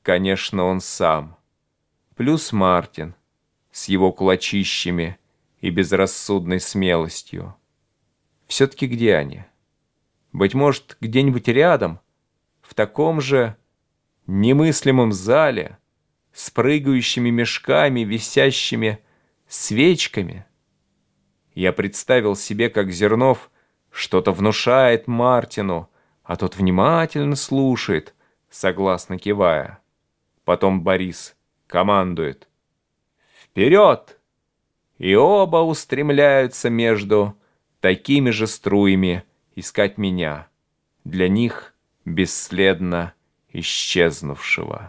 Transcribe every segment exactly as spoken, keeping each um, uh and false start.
конечно, он сам. Плюс Мартин с его кулачищами и безрассудной смелостью. Все-таки где они? Быть может, где-нибудь рядом, в таком же немыслимом зале, с прыгающими мешками, висящими свечками. Я представил себе, как Зернов что-то внушает Мартину, а тот внимательно слушает, согласно кивая. Потом Борис командует: «Вперед!» И оба устремляются между такими же струями искать меня, для них бесследно исчезнувшего.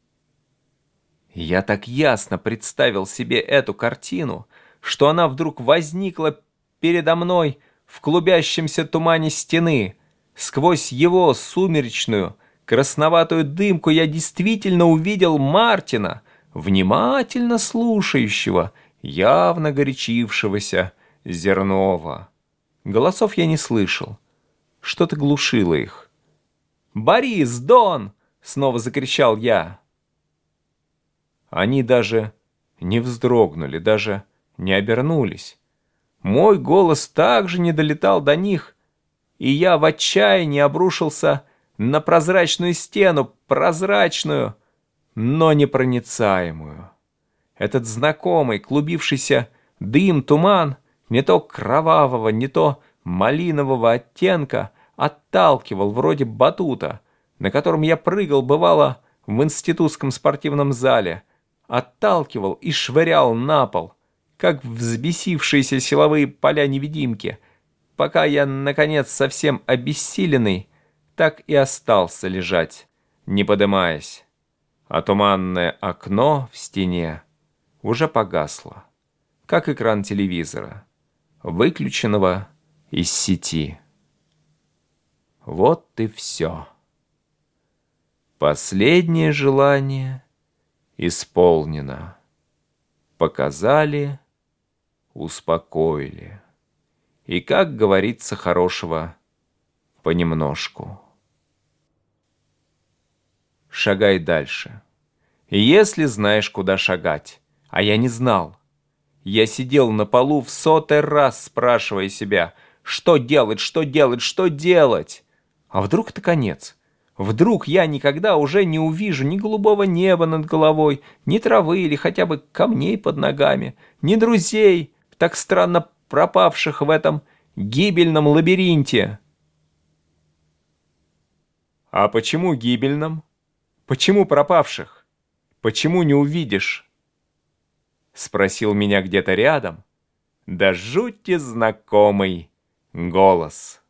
Я так ясно представил себе эту картину, что она вдруг возникла передо мной в клубящемся тумане стены. Сквозь его сумеречную, красноватую дымку я действительно увидел Мартина, внимательно слушающего, явно горячившегося Зернова. Голосов я не слышал. Что-то глушило их. «Борис, Дон!» — снова закричал я. Они даже не вздрогнули, даже не обернулись. Мой голос также не долетал до них, и я в отчаянии обрушился на прозрачную стену, прозрачную, но непроницаемую. Этот знакомый клубившийся дым, туман, не то кровавого, не то малинового оттенка, отталкивал вроде батута, на котором я прыгал, бывало, в институтском спортивном зале, отталкивал и швырял на пол, как взбесившиеся силовые поля-невидимки, пока я, наконец, совсем обессиленный, так и остался лежать, не подымаясь, а туманное окно в стене уже погасло, как экран телевизора, выключенного из сети. Вот и все. Последнее желание исполнено. Показали, успокоили. И, как говорится, хорошего понемножку. Шагай дальше. Если знаешь, куда шагать. А я не знал. Я сидел на полу в сотый раз, спрашивая себя, что делать, что делать, что делать. А вдруг это конец? Вдруг я никогда уже не увижу ни голубого неба над головой, ни травы или хотя бы камней под ногами, ни друзей, так странно пропавших в этом гибельном лабиринте. А почему гибельном? Почему пропавших? Почему не увидишь? Спросил меня где-то рядом, да жути знакомый голос.